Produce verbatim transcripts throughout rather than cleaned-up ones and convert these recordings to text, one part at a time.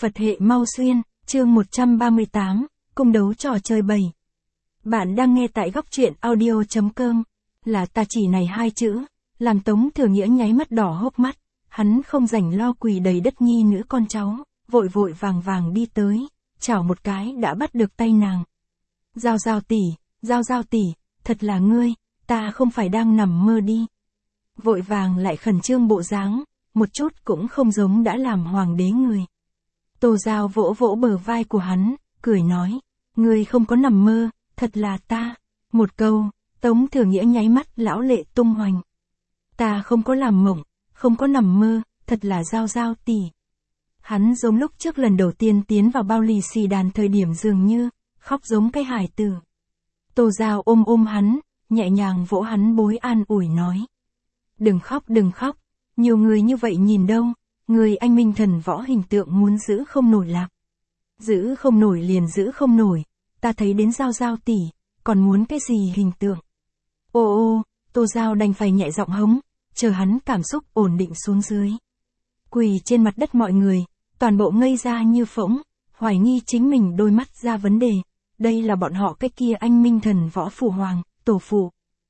Phật hệ mau xuyên, chương một trăm ba mươi tám, cung đấu trò chơi bảy. Bạn đang nghe tại góc truyện audio.com, là ta chỉ này hai chữ, làm Tống Thừa Nghĩa nháy mắt đỏ hốc mắt, hắn không rảnh lo quỳ đầy đất nhi nữ con cháu, vội vội vàng vàng đi tới, chảo một cái đã bắt được tay nàng. Giao giao tỷ, giao giao tỷ, thật là ngươi, ta không phải đang nằm mơ đi. Vội vàng lại khẩn trương bộ dáng, một chút cũng không giống đã làm hoàng đế người. Tô Giao vỗ vỗ bờ vai của hắn, cười nói, ngươi không có nằm mơ, thật là ta. Một câu, Tống Thừa Nghĩa nháy mắt lão lệ tung hoành. Ta không có làm mộng, không có nằm mơ, thật là Giao Giao tỷ. Hắn giống lúc trước lần đầu tiên tiến vào bao lì xì đàn thời điểm dường như, khóc giống cái hài tử. Tô Giao ôm ôm hắn, nhẹ nhàng vỗ hắn bối an ủi nói. Đừng khóc đừng khóc, nhiều người như vậy nhìn đâu, người anh minh thần võ hình tượng muốn giữ không nổi lạc. Giữ không nổi liền giữ không nổi, ta thấy đến Giao Giao tỷ, còn muốn cái gì hình tượng. Ô ô, Tô Giao đành phải nhẹ giọng hống, chờ hắn cảm xúc ổn định xuống dưới. Quỳ trên mặt đất mọi người, toàn bộ ngây ra như phỗng, hoài nghi chính mình đôi mắt ra vấn đề, đây là bọn họ cái kia anh minh thần võ phủ hoàng, tổ phụ.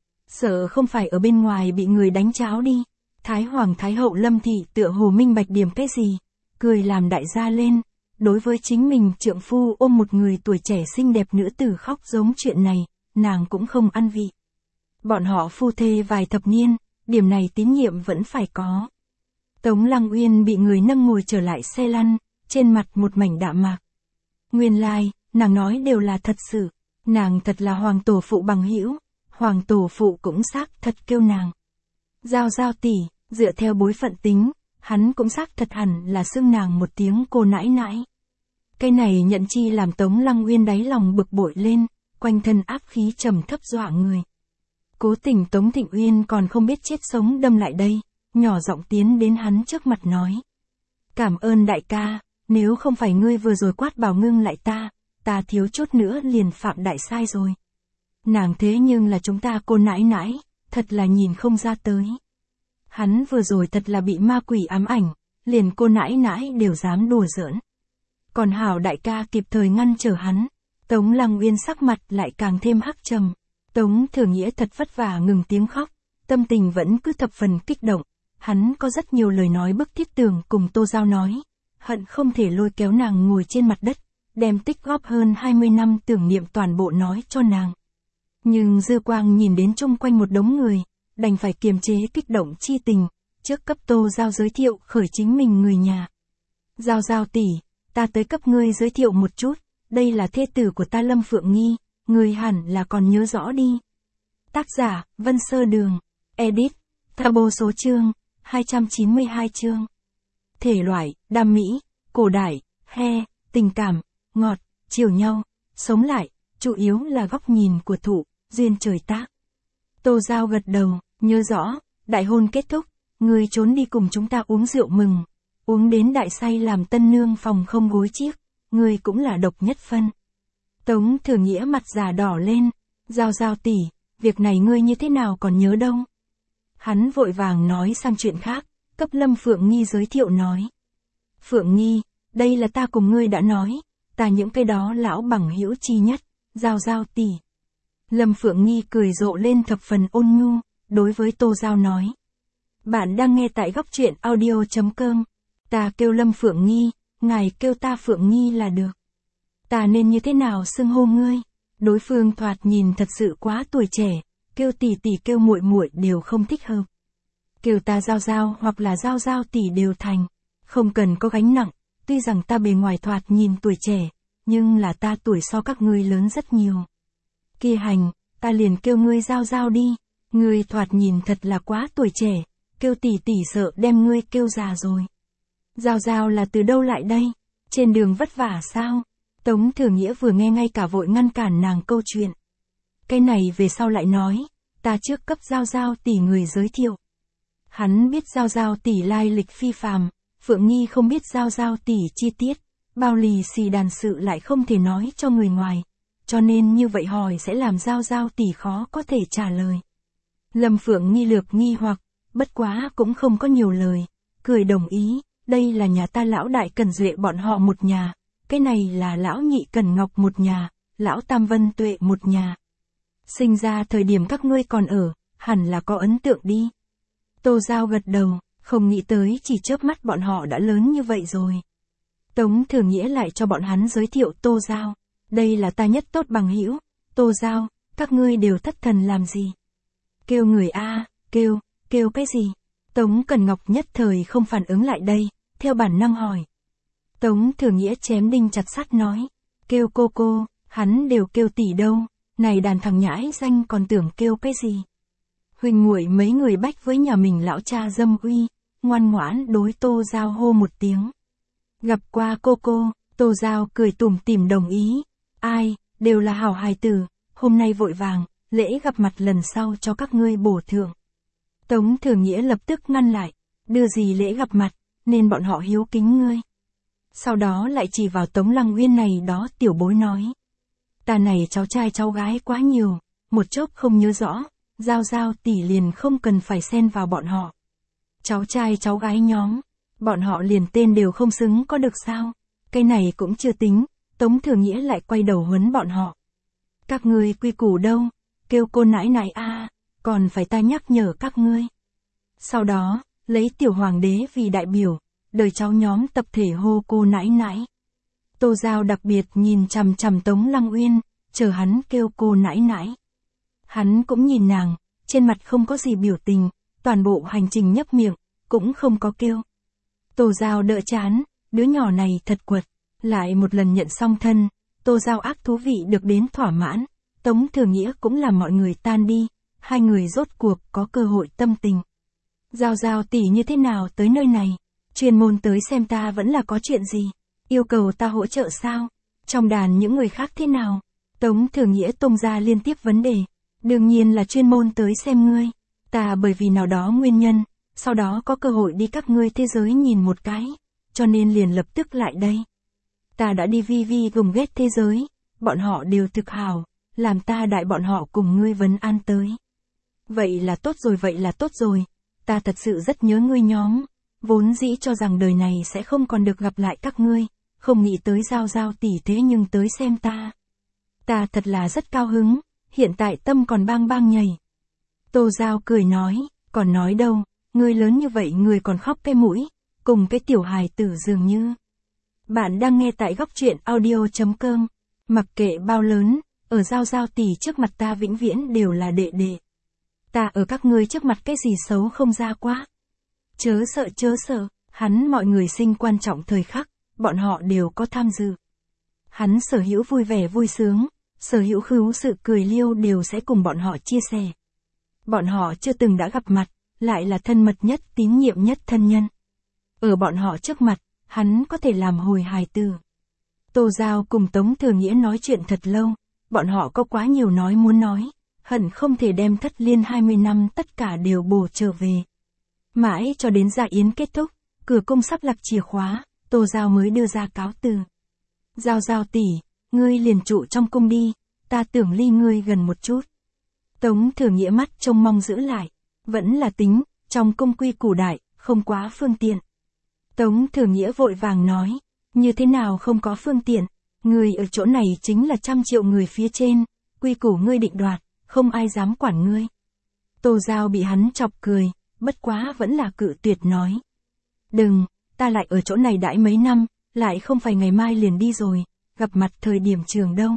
Sợ không phải ở bên ngoài bị người đánh cháo đi. Thái Hoàng Thái Hậu Lâm Thị tựa hồ minh bạch điểm cái gì, cười làm đại gia lên, đối với chính mình trượng phu ôm một người tuổi trẻ xinh đẹp nữ tử khóc giống chuyện này, nàng cũng không ăn vị. Bọn họ phu thê vài thập niên, điểm này tín nhiệm vẫn phải có. Tống Lăng Uyên bị người nâng ngồi trở lại xe lăn, trên mặt một mảnh đạm mạc. Nguyên lai, nàng nói đều là thật sự, nàng thật là hoàng tổ phụ bằng hữu, hoàng tổ phụ cũng xác thật kêu nàng. Giao Giao tỷ, dựa theo bối phận tính, hắn cũng xác thật hẳn là xưng nàng một tiếng cô nãi nãi. Cái này nhận chi làm Tống Lăng Uyên đáy lòng bực bội lên, quanh thân áp khí trầm thấp dọa người. Cố tình Tống Thịnh Uyên còn không biết chết sống đâm lại đây, nhỏ giọng tiến đến hắn trước mặt nói. Cảm ơn đại ca, nếu không phải ngươi vừa rồi quát bảo ngưng lại ta, ta thiếu chút nữa liền phạm đại sai rồi. Nàng thế nhưng là chúng ta cô nãi nãi, thật là nhìn không ra tới. Hắn vừa rồi thật là bị ma quỷ ám ảnh, liền cô nãi nãi đều dám đùa giỡn. Còn hảo đại ca kịp thời ngăn trở hắn, Tống Lăng Uyên sắc mặt lại càng thêm hắc trầm. Tống Thừa Nghĩa thật vất vả ngừng tiếng khóc, tâm tình vẫn cứ thập phần kích động. Hắn có rất nhiều lời nói bức thiết tường cùng Tô Giao nói, hận không thể lôi kéo nàng ngồi trên mặt đất, đem tích góp hơn hai mươi năm tưởng niệm toàn bộ nói cho nàng. Nhưng dư quang nhìn đến chung quanh một đống người, đành phải kiềm chế kích động chi tình, trước cấp Tô Giao giới thiệu khởi chính mình người nhà. Giao Giao tỷ, ta tới cấp ngươi giới thiệu một chút, đây là thê tử của ta Lâm Phượng Nghi, ngươi hẳn là còn nhớ rõ đi. Tác giả, Vân Sơ Đường, edit, Thabo số chương, hai trăm chín mươi hai chương. Thể loại, đam mỹ, cổ đại, he, tình cảm, ngọt, chiều nhau, sống lại, chủ yếu là góc nhìn của thủ, duyên trời tác. Tô Giao gật đầu, nhớ rõ, đại hôn kết thúc, ngươi trốn đi cùng chúng ta uống rượu mừng, uống đến đại say làm tân nương phòng không gối chiếc, ngươi cũng là độc nhất phân. Tống Thừa Nghĩa mặt già đỏ lên, Giao Giao tỷ, việc này ngươi như thế nào còn nhớ đâu. Hắn vội vàng nói sang chuyện khác, cấp Lâm Phượng Nghi giới thiệu nói. Phượng Nghi, đây là ta cùng ngươi đã nói, ta những cái đó lão bằng hữu chi nhất, Giao Giao tỷ. Lâm Phượng Nghi cười rộ lên thập phần ôn nhu, đối với Tô Giao nói. Bạn đang nghe tại góc truyện audio.com, ta kêu Lâm Phượng Nghi, ngài kêu ta Phượng Nghi là được. Ta nên như thế nào xưng hô ngươi? Đối phương thoạt nhìn thật sự quá tuổi trẻ, kêu tỷ tỷ kêu muội muội đều không thích hợp. Kêu ta Giao Giao hoặc là Giao Giao tỷ đều thành, không cần có gánh nặng, tuy rằng ta bề ngoài thoạt nhìn tuổi trẻ, nhưng là ta tuổi so các ngươi lớn rất nhiều. Kia hành, ta liền kêu ngươi Giao Giao đi, ngươi thoạt nhìn thật là quá tuổi trẻ, kêu tỷ tỷ sợ đem ngươi kêu già rồi. Giao Giao là từ đâu lại đây? Trên đường vất vả sao? Tống Thừa Nghĩa vừa nghe ngay cả vội ngăn cản nàng câu chuyện. Cái này về sau lại nói, ta trước cấp Giao Giao tỷ người giới thiệu. Hắn biết Giao Giao tỷ lai lịch phi phàm, Phượng Nghi không biết Giao Giao tỷ chi tiết, bao lì xì đàn sự lại không thể nói cho người ngoài, cho nên như vậy hỏi sẽ làm Giao Giao tỷ khó có thể trả lời. Lâm Phượng Nghi lược nghi hoặc, bất quá cũng không có nhiều lời, cười đồng ý, đây là nhà ta lão đại Cần Duệ bọn họ một nhà, cái này là lão nhị Cần Ngọc một nhà, lão tam Vân Tuệ một nhà. Sinh ra thời điểm các ngươi còn ở, hẳn là có ấn tượng đi. Tô Giao gật đầu, không nghĩ tới chỉ chớp mắt bọn họ đã lớn như vậy rồi. Tống Thừa Nghĩa lại cho bọn hắn giới thiệu Tô Giao, đây là ta nhất tốt bằng hữu, Tô Giao, các ngươi đều thất thần làm gì? Kêu người a, kêu, kêu cái gì? Tống Cần Ngọc nhất thời không phản ứng lại đây, theo bản năng hỏi. Tống Thừa Nghĩa chém đinh chặt sắt nói, kêu cô cô, hắn đều kêu tỷ đâu, này đàn thằng nhãi danh còn tưởng kêu cái gì? Huynh muội mấy người bách với nhà mình lão cha dâm uy, ngoan ngoãn đối Tô Giao hô một tiếng. Gặp qua cô cô, Tô Giao cười tủm tỉm đồng ý, ai, đều là hảo hài tử, hôm nay vội vàng, lễ gặp mặt lần sau cho các ngươi bổ thưởng. Tống Thừa Nghĩa lập tức ngăn lại, đưa gì lễ gặp mặt, nên bọn họ hiếu kính ngươi. Sau đó lại chỉ vào Tống Lăng Uyên này đó tiểu bối nói. Ta này cháu trai cháu gái quá nhiều, một chốc không nhớ rõ, Giao Giao tỷ liền không cần phải xen vào bọn họ. Cháu trai cháu gái nhóm, bọn họ liền tên đều không xứng có được sao, cái này cũng chưa tính, Tống Thừa Nghĩa lại quay đầu huấn bọn họ. Các ngươi quy củ đâu, kêu cô nãi nãi a, còn phải ta nhắc nhở các ngươi. Sau đó, lấy tiểu hoàng đế vì đại biểu, đời cháu nhóm tập thể hô cô nãi nãi. Tô Giao đặc biệt nhìn chằm chằm Tống Lăng Uyên, chờ hắn kêu cô nãi nãi. Hắn cũng nhìn nàng, trên mặt không có gì biểu tình, toàn bộ hành trình nhấp miệng, cũng không có kêu. Tô Giao đỡ chán, đứa nhỏ này thật quật, lại một lần nhận xong thân, Tô Giao ác thú vị được đến thỏa mãn, Tống Thừa Nghĩa cũng làm mọi người tan đi, hai người rốt cuộc có cơ hội tâm tình. Giao Giao tỷ như thế nào tới nơi này, chuyên môn tới xem ta vẫn là có chuyện gì, yêu cầu ta hỗ trợ sao, trong đàn những người khác thế nào, Tống Thừa Nghĩa tung ra liên tiếp vấn đề, đương nhiên là chuyên môn tới xem ngươi, ta bởi vì nào đó nguyên nhân, sau đó có cơ hội đi các ngươi thế giới nhìn một cái, cho nên liền lập tức lại đây. Ta đã đi vi vi gồng ghét thế giới, bọn họ đều thực hào, làm ta đại bọn họ cùng ngươi vấn an tới. Vậy là tốt rồi vậy là tốt rồi, ta thật sự rất nhớ ngươi nhóm, vốn dĩ cho rằng đời này sẽ không còn được gặp lại các ngươi, không nghĩ tới Giao Giao tỷ thế nhưng tới xem ta. Ta thật là rất cao hứng, hiện tại tâm còn bang bang nhảy. Tô Giao cười nói, còn nói đâu, ngươi lớn như vậy ngươi còn khóc cái mũi, cùng cái tiểu hài tử dường như. Bạn đang nghe tại góc truyện audio chấm com, mặc kệ bao lớn, ở Giao Giao tỷ trước mặt ta vĩnh viễn đều là đệ đệ. Ta ở các ngươi trước mặt cái gì xấu không ra quá. Chớ sợ chớ sợ, hắn mọi người sinh quan trọng thời khắc, bọn họ đều có tham dự. Hắn sở hữu vui vẻ vui sướng, sở hữu khứu sự cười liêu đều sẽ cùng bọn họ chia sẻ. Bọn họ chưa từng đã gặp mặt, lại là thân mật nhất tín nhiệm nhất thân nhân. Ở bọn họ trước mặt, hắn có thể làm hồi hài tử. Tô Giao cùng Tống Thừa Nghĩa nói chuyện thật lâu, bọn họ có quá nhiều nói muốn nói, hận không thể đem thất liên hai mươi năm tất cả đều bổ trở về. Mãi cho đến dạ yến kết thúc, cửa cung sắp lặc chìa khóa, Tô Giao mới đưa ra cáo từ. Giao Giao tỷ, ngươi liền trụ trong cung đi, ta tưởng ly ngươi gần một chút. Tống Thừa Nghĩa mắt trông mong giữ lại, vẫn là tính, trong cung quy củ đại, không quá phương tiện. Tống Thừa Nghĩa vội vàng nói, như thế nào không có phương tiện, ngươi ở chỗ này chính là trăm triệu người phía trên, quy củ ngươi định đoạt, không ai dám quản ngươi. Tô Giao bị hắn chọc cười, bất quá vẫn là cự tuyệt nói. Đừng, ta lại ở chỗ này đãi mấy năm, lại không phải ngày mai liền đi rồi, gặp mặt thời điểm trường đâu.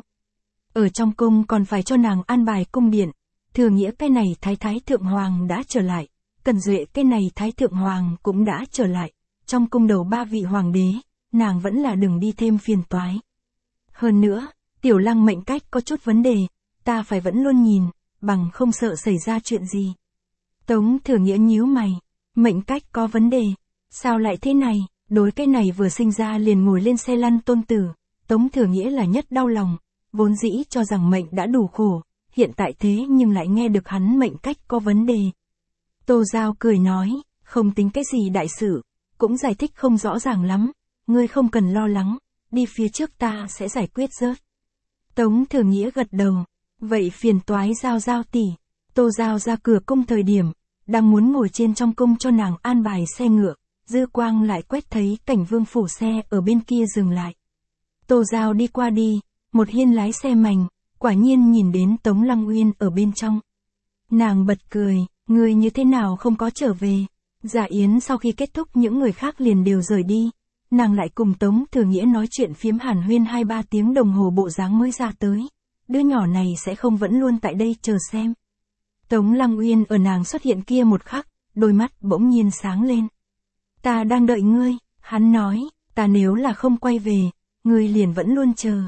Ở trong cung còn phải cho nàng an bài cung điện, Thừa Nghĩa cái này thái thái thượng hoàng đã trở lại, Cần Duệ cái này thái thượng hoàng cũng đã trở lại, trong cung đầu ba vị hoàng đế, nàng vẫn là đừng đi thêm phiền toái. Hơn nữa, tiểu Lăng mệnh cách có chút vấn đề, ta phải vẫn luôn nhìn, bằng không sợ xảy ra chuyện gì. Tống Thừa Nghĩa nhíu mày, mệnh cách có vấn đề, sao lại thế này, đối cái này vừa sinh ra liền ngồi lên xe lăn tôn tử, Tống Thừa Nghĩa là nhất đau lòng, vốn dĩ cho rằng mệnh đã đủ khổ, hiện tại thế nhưng lại nghe được hắn mệnh cách có vấn đề. Tô Giao cười nói, không tính cái gì đại sự, cũng giải thích không rõ ràng lắm, ngươi không cần lo lắng, đi phía trước ta sẽ giải quyết rớt. Tống Thừa Nghĩa gật đầu, vậy phiền toái Giao Giao tỷ. Tô Giao ra cửa cung thời điểm, đang muốn ngồi trên trong cung cho nàng an bài xe ngựa, dư quang lại quét thấy cảnh Vương Phủ xe ở bên kia dừng lại. Tô Giao đi qua đi, một hiên lái xe mành, quả nhiên nhìn đến Tống Lăng Uyên ở bên trong. Nàng bật cười, người như thế nào không có trở về. Dạ yến sau khi kết thúc những người khác liền đều rời đi. Nàng lại cùng Tống Thừa Nghĩa nói chuyện phiếm hàn huyên hai ba tiếng đồng hồ bộ dáng mới ra tới. Đứa nhỏ này sẽ không vẫn luôn tại đây chờ xem. Tống Lăng Uyên ở nàng xuất hiện kia một khắc, đôi mắt bỗng nhiên sáng lên. Ta đang đợi ngươi, hắn nói, ta nếu là không quay về, ngươi liền vẫn luôn chờ.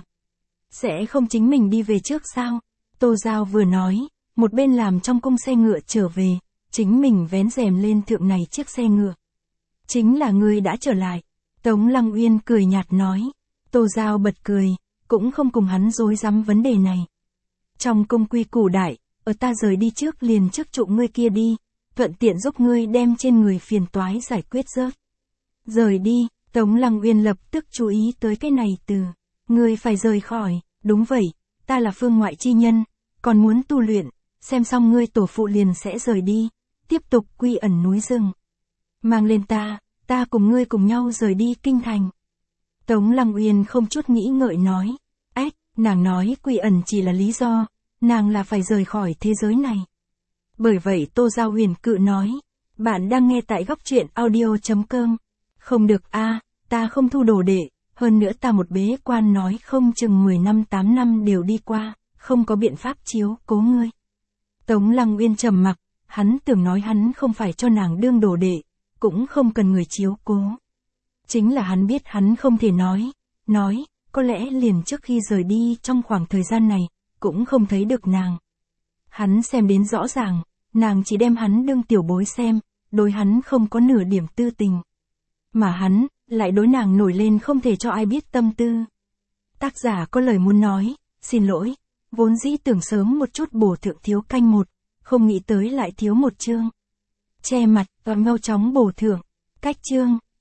Sẽ không chính mình đi về trước sao? Tô Giao vừa nói, một bên làm trong cung xe ngựa trở về, chính mình vén rèm lên thượng này chiếc xe ngựa. Chính là ngươi đã trở lại. Tống Lăng Uyên cười nhạt nói. Tô Giao bật cười, cũng không cùng hắn dối rắm vấn đề này. Trong cung quy củ đại, ở ta rời đi trước liền trước trụ ngươi kia đi, thuận tiện giúp ngươi đem trên người phiền toái giải quyết rớt. Rời đi, Tống Lăng Uyên lập tức chú ý tới cái này từ. Ngươi phải rời khỏi, đúng vậy, ta là phương ngoại chi nhân, còn muốn tu luyện, xem xong ngươi tổ phụ liền sẽ rời đi, tiếp tục quy ẩn núi rừng. Mang lên ta, ta cùng ngươi cùng nhau rời đi kinh thành. Tống Lăng Uyên không chút nghĩ ngợi nói. Ách, nàng nói quy ẩn chỉ là lý do, nàng là phải rời khỏi thế giới này. Bởi vậy Tô Giao huyền cự nói. Bạn đang nghe tại góc truyện audio.com. Không được a, ta không thu đồ đệ, hơn nữa ta một bế quan nói không chừng mười năm tám năm đều đi qua, không có biện pháp chiếu cố ngươi. Tống Lăng Uyên trầm mặc, hắn tưởng nói hắn không phải cho nàng đương đồ đệ, cũng không cần người chiếu cố. Chính là hắn biết hắn không thể nói, nói, có lẽ liền trước khi rời đi trong khoảng thời gian này, cũng không thấy được nàng. Hắn xem đến rõ ràng, nàng chỉ đem hắn đương tiểu bối xem, đối hắn không có nửa điểm tư tình. Mà hắn, lại đối nàng nổi lên không thể cho ai biết tâm tư. Tác giả có lời muốn nói, xin lỗi, vốn dĩ tưởng sớm một chút bổ thượng thiếu canh một, không nghĩ tới lại thiếu một chương. Che mặt, và mau chóng bổ thượng, cách chương.